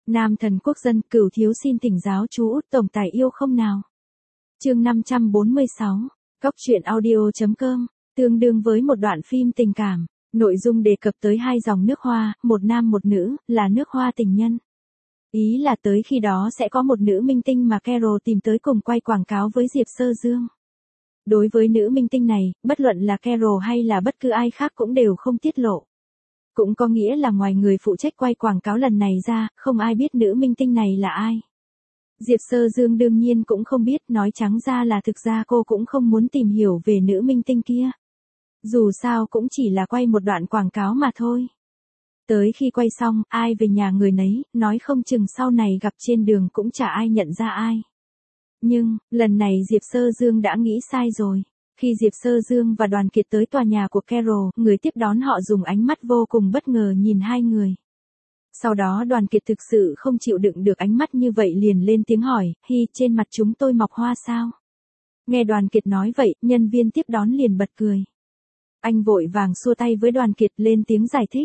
Nam thần quốc dân, Cửu thiếu xin thỉnh giáo chú Út tổng tài yêu không nào. Chương 546, Cóc truyện audio.com, tương đương với một đoạn phim tình cảm, nội dung đề cập tới hai dòng nước hoa, một nam một nữ, là nước hoa tình nhân. Ý là tới khi đó sẽ có một nữ minh tinh mà Carol tìm tới cùng quay quảng cáo với Diệp Sơ Dương. Đối với nữ minh tinh này, bất luận là Carol hay là bất cứ ai khác cũng đều không tiết lộ. Cũng có nghĩa là ngoài người phụ trách quay quảng cáo lần này ra, không ai biết nữ minh tinh này là ai. Diệp Sơ Dương đương nhiên cũng không biết, nói trắng ra là thực ra cô cũng không muốn tìm hiểu về nữ minh tinh kia. Dù sao cũng chỉ là quay một đoạn quảng cáo mà thôi. Tới khi quay xong, ai về nhà người nấy, nói không chừng sau này gặp trên đường cũng chả ai nhận ra ai. Nhưng, lần này Diệp Sơ Dương đã nghĩ sai rồi. Khi Diệp Sơ Dương và Đoàn Kiệt tới tòa nhà của Carol, người tiếp đón họ dùng ánh mắt vô cùng bất ngờ nhìn hai người. Sau đó Đoàn Kiệt thực sự không chịu đựng được ánh mắt như vậy liền lên tiếng hỏi, Hi, trên mặt chúng tôi mọc hoa sao? Nghe Đoàn Kiệt nói vậy, nhân viên tiếp đón liền bật cười. Anh vội vàng xua tay với Đoàn Kiệt lên tiếng giải thích.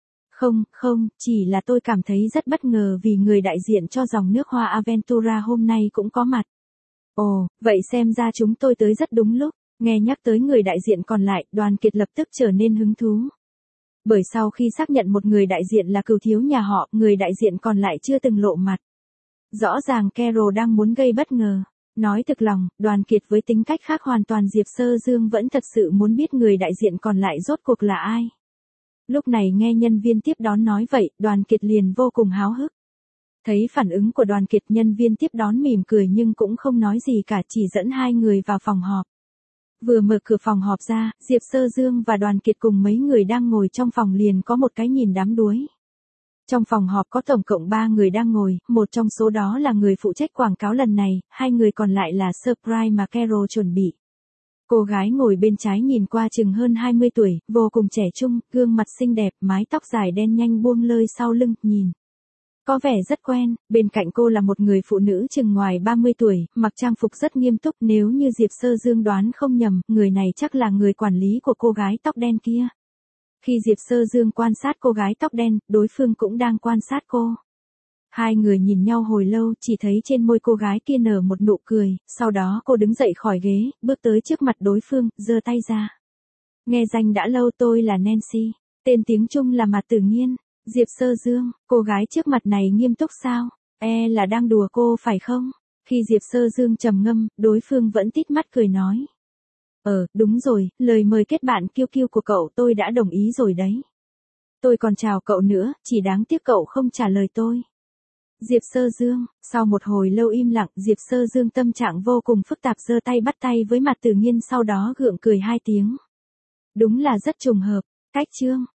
Không, chỉ là tôi cảm thấy rất bất ngờ vì người đại diện cho dòng nước hoa Aventura hôm nay cũng có mặt. Ồ, vậy xem ra chúng tôi tới rất đúng lúc. Nghe nhắc tới người đại diện còn lại, Đoàn Kiệt lập tức trở nên hứng thú. Bởi sau khi xác nhận một người đại diện là Cửu thiếu nhà họ, người đại diện còn lại chưa từng lộ mặt. Rõ ràng Carol đang muốn gây bất ngờ. Nói thực lòng, Đoàn Kiệt với tính cách khác hoàn toàn Diệp Sơ Dương vẫn thật sự muốn biết người đại diện còn lại rốt cuộc là ai. Lúc này nghe nhân viên tiếp đón nói vậy, Đoàn Kiệt liền vô cùng háo hức. Thấy phản ứng của Đoàn Kiệt, nhân viên tiếp đón mỉm cười nhưng cũng không nói gì cả, chỉ dẫn hai người vào phòng họp. Vừa mở cửa phòng họp ra, Diệp Sơ Dương và Đoàn Kiệt cùng mấy người đang ngồi trong phòng liền có một cái nhìn đắm đuối. Trong phòng họp có tổng cộng 3 người đang ngồi, một trong số đó là người phụ trách quảng cáo lần này, hai người còn lại là surprise mà Carol chuẩn bị. Cô gái ngồi bên trái nhìn qua chừng hơn 20 tuổi, vô cùng trẻ trung, gương mặt xinh đẹp, mái tóc dài đen nhanh buông lơi sau lưng, nhìn có vẻ rất quen. Bên cạnh cô là một người phụ nữ chừng ngoài 30 tuổi, mặc trang phục rất nghiêm túc, nếu như Diệp Sơ Dương đoán không nhầm, người này chắc là người quản lý của cô gái tóc đen kia. Khi Diệp Sơ Dương quan sát cô gái tóc đen, đối phương cũng đang quan sát cô. Hai người nhìn nhau hồi lâu, chỉ thấy trên môi cô gái kia nở một nụ cười, sau đó cô đứng dậy khỏi ghế, bước tới trước mặt đối phương, giơ tay ra. Nghe danh đã lâu, tôi là Nancy, tên tiếng Trung là Mạt Tử Nghiên. Diệp Sơ Dương, cô gái trước mặt này nghiêm túc sao? Là đang đùa cô phải không? Khi Diệp Sơ Dương trầm ngâm, đối phương vẫn tít mắt cười nói. Đúng rồi, lời mời kết bạn kiêu kiêu của cậu tôi đã đồng ý rồi đấy. Tôi còn chào cậu nữa, chỉ đáng tiếc cậu không trả lời tôi. Diệp Sơ Dương, sau một hồi lâu im lặng, Diệp Sơ Dương tâm trạng vô cùng phức tạp giơ tay bắt tay với Mạt Tử Nghiên, sau đó gượng cười 2 tiếng. Đúng là rất trùng hợp. Cách chương